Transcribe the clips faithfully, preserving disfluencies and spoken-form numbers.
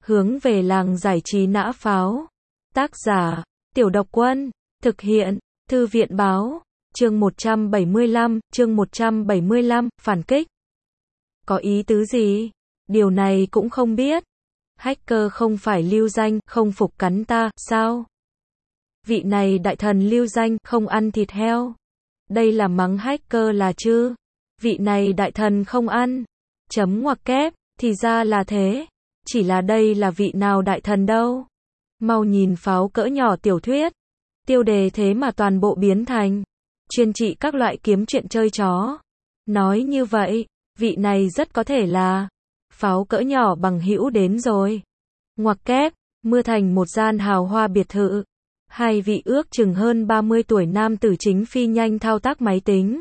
Hướng về làng giải trí nã pháo. Tác giả, Tiểu Độc Quân. Thực hiện, Thư viện báo. Chương một trăm bảy mươi lăm, chương một trăm bảy mươi lăm, phản kích. Có ý tứ gì? Điều này cũng không biết. Hacker không phải lưu danh, không phục cắn ta, sao? Vị này đại thần lưu danh, không ăn thịt heo. Đây là mắng hacker là chứ? Vị này đại thần không ăn. Chấm ngoặc kép, thì ra là thế. Chỉ là đây là vị nào đại thần đâu. Mau nhìn pháo cỡ nhỏ tiểu thuyết. Tiêu đề thế mà toàn bộ biến thành chuyên trị các loại kiếm chuyện chơi chó. Nói như vậy, vị này rất có thể là pháo cỡ nhỏ bằng hữu đến rồi. Ngoặc kép, mưa thành một gian hào hoa biệt thự. Hai vị ước chừng hơn ba mươi tuổi nam tử chính phi nhanh thao tác máy tính.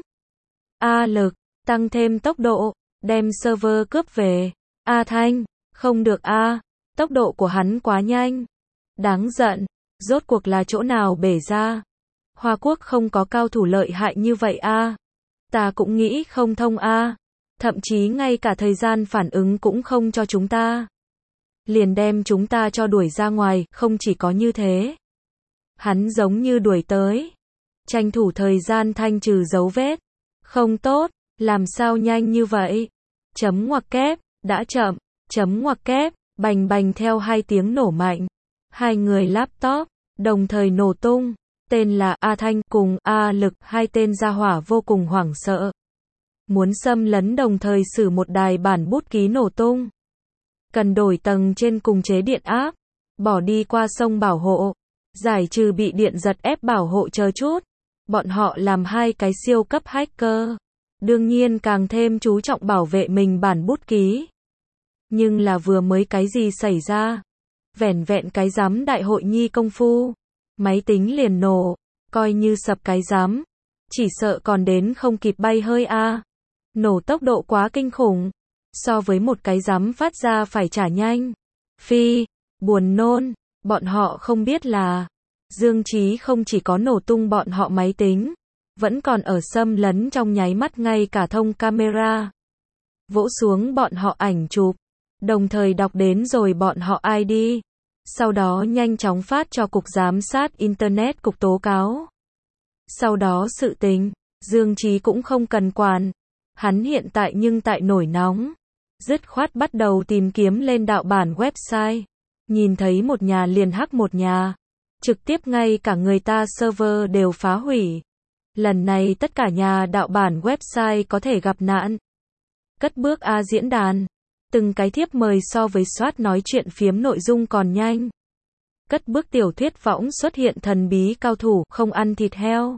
A lực, tăng thêm tốc độ, đem server cướp về. A thanh, không được a, tốc độ của hắn quá nhanh. Đáng giận, rốt cuộc là chỗ nào bể ra? Hoa Quốc không có cao thủ lợi hại như vậy a. Ta cũng nghĩ không thông a. Thậm chí ngay cả thời gian phản ứng cũng không cho chúng ta. Liền đem chúng ta cho đuổi ra ngoài, không chỉ có như thế. Hắn giống như đuổi tới. Tranh thủ thời gian thanh trừ dấu vết. Không tốt, làm sao nhanh như vậy? Chấm ngoặc kép, đã chậm. Chấm ngoặc kép, bành bành theo hai tiếng nổ mạnh. Hai người laptop, đồng thời nổ tung. Tên là A Thanh cùng A Lực, hai tên gia hỏa vô cùng hoảng sợ. Muốn xâm lấn đồng thời sử một đài bản bút ký nổ tung. Cần đổi tầng trên cùng chế điện áp. Bỏ đi qua sông bảo hộ. Giải trừ bị điện giật ép bảo hộ chờ chút. Bọn họ làm hai cái siêu cấp hacker. Đương nhiên càng thêm chú trọng bảo vệ mình bản bút ký. Nhưng là vừa mới cái gì xảy ra? Vẻn vẹn cái giám đại hội nhi công phu. Máy tính liền nổ. Coi như sập cái giám. Chỉ sợ còn đến không kịp bay hơi a. Nổ tốc độ quá kinh khủng. So với một cái giám phát ra phải trả nhanh. Phi, buồn nôn. Bọn họ không biết là Dương Chí không chỉ có nổ tung bọn họ máy tính. Vẫn còn ở xâm lấn trong nháy mắt ngay cả thông camera. Vỗ xuống bọn họ ảnh chụp. Đồng thời đọc đến rồi bọn họ i đê. Sau đó nhanh chóng phát cho cục giám sát Internet cục tố cáo. Sau đó sự tình, Dương Chí cũng không cần quản. Hắn hiện tại nhưng tại nổi nóng. Dứt khoát bắt đầu tìm kiếm lên đạo bản website. Nhìn thấy một nhà liền hack một nhà. Trực tiếp ngay cả người ta server đều phá hủy. Lần này tất cả nhà đạo bản website có thể gặp nạn. Cất bước A diễn đàn. Từng cái thiếp mời so với soát nói chuyện phiếm nội dung còn nhanh. Cất bước tiểu thuyết võng xuất hiện thần bí cao thủ, không ăn thịt heo.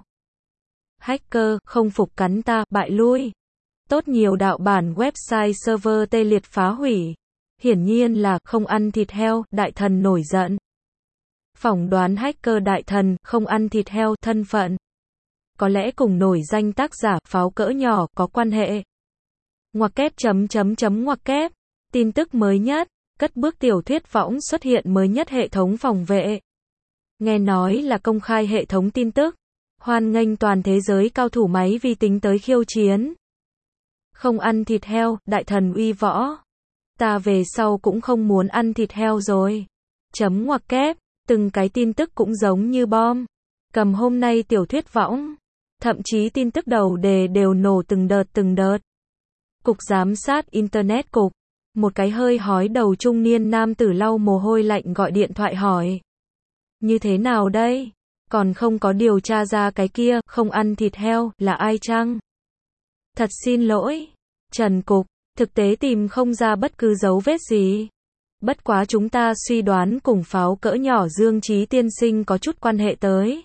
Hacker, không phục cắn ta, bại lui. Tốt nhiều đạo bản website server tê liệt phá hủy. Hiển nhiên là không ăn thịt heo, đại thần nổi giận. Phỏng đoán hacker đại thần, không ăn thịt heo, thân phận. Có lẽ cùng nổi danh tác giả, pháo cỡ nhỏ, có quan hệ. Ngoặc kép chấm chấm chấm ngoặc kép. Tin tức mới nhất, cất bước tiểu thuyết võng xuất hiện mới nhất hệ thống phòng vệ. Nghe nói là công khai hệ thống tin tức. Hoan nghênh toàn thế giới cao thủ máy vi tính tới khiêu chiến. Không ăn thịt heo, đại thần uy võ. Ta về sau cũng không muốn ăn thịt heo rồi. Chấm ngoặc kép, từng cái tin tức cũng giống như bom. Cầm hôm nay tiểu thuyết võng. Thậm chí tin tức đầu đề đều nổ từng đợt từng đợt. Cục giám sát Internet cục. Một cái hơi hói đầu trung niên nam tử lau mồ hôi lạnh gọi điện thoại hỏi. Như thế nào đây? Còn không có điều tra ra cái kia, không ăn thịt heo, là ai chăng? Thật xin lỗi. Trần Cục, thực tế tìm không ra bất cứ dấu vết gì. Bất quá chúng ta suy đoán cùng pháo cỡ nhỏ Dương Chí tiên sinh có chút quan hệ tới.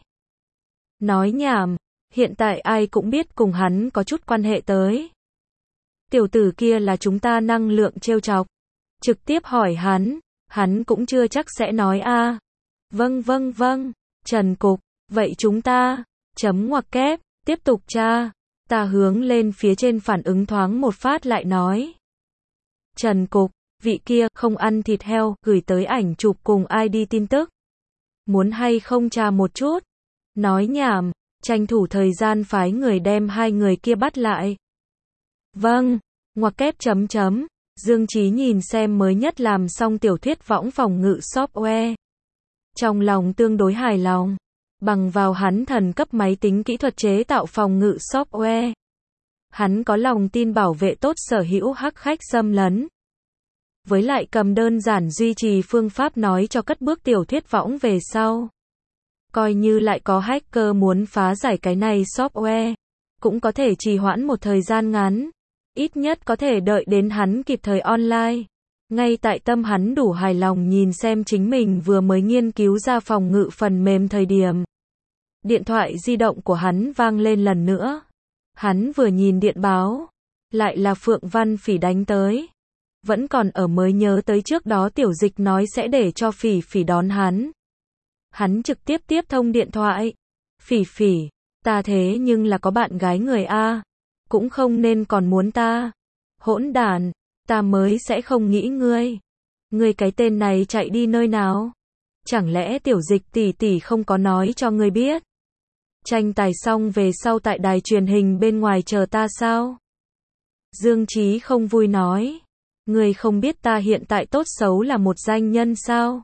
Nói nhảm, hiện tại ai cũng biết cùng hắn có chút quan hệ tới. Tiểu tử kia là chúng ta năng lượng trêu chọc. Trực tiếp hỏi hắn, hắn cũng chưa chắc sẽ nói a. Vâng vâng vâng, Trần Cục, vậy chúng ta, chấm ngoặc kép, tiếp tục tra. Ta hướng lên phía trên phản ứng thoáng một phát lại nói. Trần Cục, vị kia, không ăn thịt heo, gửi tới ảnh chụp cùng i đê tin tức. Muốn hay không tra một chút? Nói nhảm, tranh thủ thời gian phái người đem hai người kia bắt lại. Vâng, ngoặc kép chấm chấm, Dương Chí nhìn xem mới nhất làm xong tiểu thuyết võng phòng ngự software. Trong lòng tương đối hài lòng. Bằng vào hắn thần cấp máy tính kỹ thuật chế tạo phòng ngự software. Hắn có lòng tin bảo vệ tốt sở hữu hắc khách xâm lấn. Với lại cầm đơn giản duy trì phương pháp nói cho cất bước tiểu thuyết võng về sau. Coi như lại có hacker muốn phá giải cái này software, cũng có thể trì hoãn một thời gian ngắn. Ít nhất có thể đợi đến hắn kịp thời online. Ngay tại tâm hắn đủ hài lòng nhìn xem chính mình vừa mới nghiên cứu ra phòng ngự phần mềm thời điểm. Điện thoại di động của hắn vang lên lần nữa. Hắn vừa nhìn điện báo, lại là Phượng Văn Phỉ đánh tới. Vẫn còn ở mới nhớ tới trước đó tiểu dịch nói sẽ để cho Phỉ Phỉ đón hắn. Hắn trực tiếp tiếp thông điện thoại. Phỉ Phỉ, ta thế nhưng là có bạn gái người A. Cũng không nên còn muốn ta. Hỗn đản, ta mới sẽ không nghĩ ngươi. Ngươi cái tên này chạy đi nơi nào? Chẳng lẽ tiểu dịch tỷ tỷ không có nói cho ngươi biết? Tranh tài xong về sau tại đài truyền hình bên ngoài chờ ta sao? Dương Chí không vui nói. Ngươi không biết ta hiện tại tốt xấu là một danh nhân sao?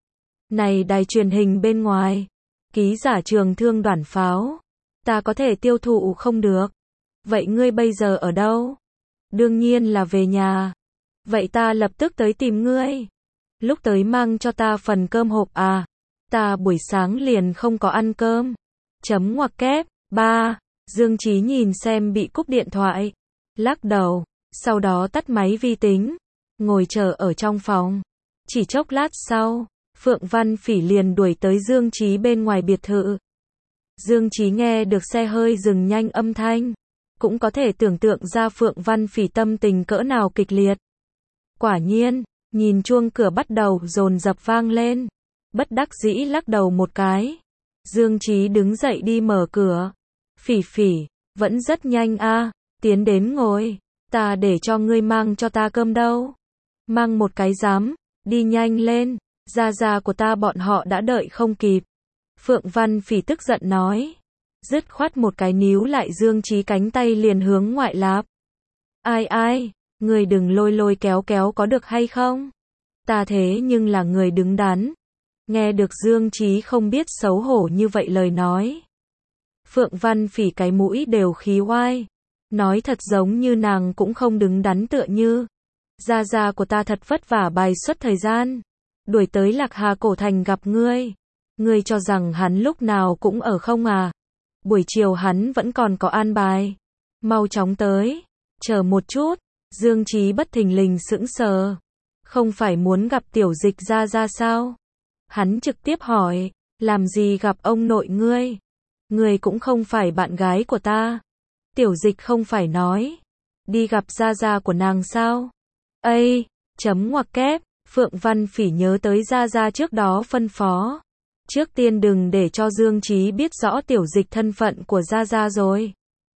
Này đài truyền hình bên ngoài, ký giả trường thương đoản pháo, ta có thể tiêu thụ không được. Vậy ngươi bây giờ ở đâu? Đương nhiên là về nhà. Vậy ta lập tức tới tìm ngươi. Lúc tới mang cho ta phần cơm hộp à? Ta buổi sáng liền không có ăn cơm. Chấm ngoặc kép. Ba. Dương Chí nhìn xem bị cúp điện thoại. Lắc đầu. Sau đó tắt máy vi tính. Ngồi chờ ở trong phòng. Chỉ chốc lát sau, Phượng Văn Phỉ liền đuổi tới Dương Chí bên ngoài biệt thự. Dương Chí nghe được xe hơi dừng nhanh âm thanh. Cũng có thể tưởng tượng ra Phượng Văn Phỉ tâm tình cỡ nào kịch liệt. Quả nhiên, nhìn chuông cửa bắt đầu dồn dập vang lên. Bất đắc dĩ lắc đầu một cái. Dương Chí đứng dậy đi mở cửa. Phỉ Phỉ, vẫn rất nhanh a, tiến đến ngồi. Ta để cho ngươi mang cho ta cơm đâu. Mang một cái dám, đi nhanh lên, gia gia của ta bọn họ đã đợi không kịp. Phượng Văn Phỉ tức giận nói. Dứt khoát một cái níu lại Dương Chí cánh tay liền hướng ngoại lạp. Ai ai, người đừng lôi lôi kéo kéo có được hay không? Ta thế nhưng là người đứng đắn. Nghe được Dương Chí không biết xấu hổ như vậy lời nói. Phượng Văn Phỉ cái mũi đều khí oai. Nói thật giống như nàng cũng không đứng đắn tựa như. Gia gia của ta thật vất vả bài xuất thời gian. Đuổi tới Lạc Hà cổ thành gặp ngươi. Ngươi cho rằng hắn lúc nào cũng ở không à? Buổi chiều hắn vẫn còn có an bài. Mau chóng tới. Chờ một chút. Dương Chí bất thình lình sững sờ. Không phải muốn gặp tiểu dịch gia gia sao? Hắn trực tiếp hỏi. Làm gì gặp ông nội ngươi? Ngươi cũng không phải bạn gái của ta. Tiểu dịch không phải nói. Đi gặp gia gia của nàng sao? Ây, chấm ngoặc kép. Phượng Văn Phỉ nhớ tới gia gia trước đó phân phó. Trước tiên đừng để cho Dương Chí biết rõ tiểu dịch thân phận của gia gia rồi.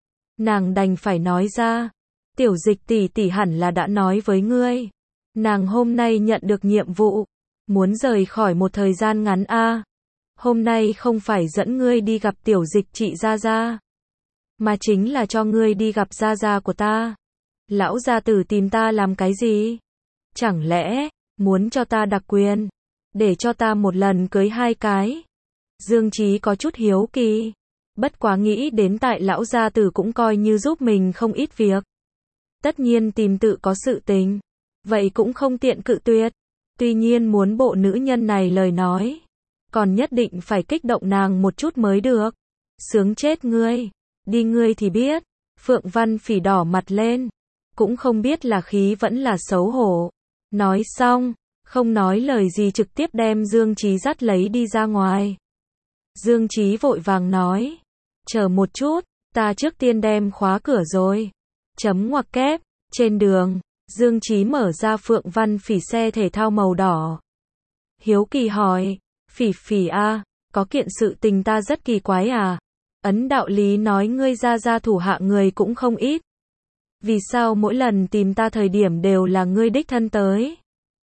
Nàng đành phải nói ra. Tiểu dịch tỷ tỷ hẳn là đã nói với ngươi. Nàng hôm nay nhận được nhiệm vụ. Muốn rời khỏi một thời gian ngắn a. À. Hôm nay không phải dẫn ngươi đi gặp tiểu dịch chị gia gia. Mà chính là cho ngươi đi gặp gia gia của ta. Lão gia tử tìm ta làm cái gì? Chẳng lẽ, muốn cho ta đặc quyền? Để cho ta một lần cưới hai cái? Dương Chí có chút hiếu kỳ. Bất quá nghĩ đến tại lão gia tử cũng coi như giúp mình không ít việc. Tất nhiên tìm tự có sự tình. Vậy cũng không tiện cự tuyệt. Tuy nhiên muốn bộ nữ nhân này lời nói. Còn nhất định phải kích động nàng một chút mới được. Sướng chết ngươi. Đi ngươi thì biết. Phượng Văn Phỉ đỏ mặt lên. Cũng không biết là khí vẫn là xấu hổ. Nói xong, không nói lời gì trực tiếp đem Dương Chí dắt lấy đi ra ngoài. Dương Chí vội vàng nói. Chờ một chút, ta trước tiên đem khóa cửa rồi. Chấm ngoặc kép, trên đường, Dương Chí mở ra Phượng Văn Phỉ xe thể thao màu đỏ. Hiếu kỳ hỏi, Phỉ Phỉ a, có kiện sự tình ta rất kỳ quái à? Ấn đạo lý nói ngươi gia gia thủ hạ người cũng không ít. Vì sao mỗi lần tìm ta thời điểm đều là ngươi đích thân tới?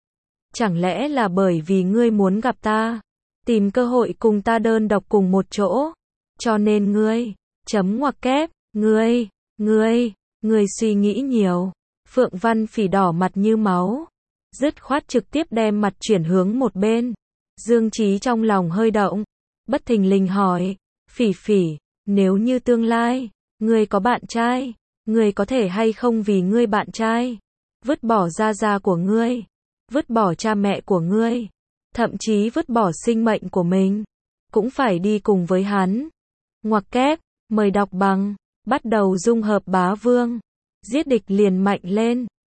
Chẳng lẽ là bởi vì ngươi muốn gặp ta? Tìm cơ hội cùng ta đơn độc cùng một chỗ? Cho nên ngươi, chấm ngoặc kép, ngươi, ngươi, ngươi suy nghĩ nhiều. Phượng Văn Phỉ đỏ mặt như máu, dứt khoát trực tiếp đem mặt chuyển hướng một bên. Dương Chí trong lòng hơi động, bất thình lình hỏi, Phỉ Phỉ, nếu như tương lai, ngươi có bạn trai, ngươi có thể hay không vì ngươi bạn trai, vứt bỏ gia gia của ngươi, vứt bỏ cha mẹ của ngươi, thậm chí vứt bỏ sinh mệnh của mình, cũng phải đi cùng với hắn. Ngoặc kép, mời đọc bằng, bắt đầu dung hợp bá vương, giết địch liền mạnh lên.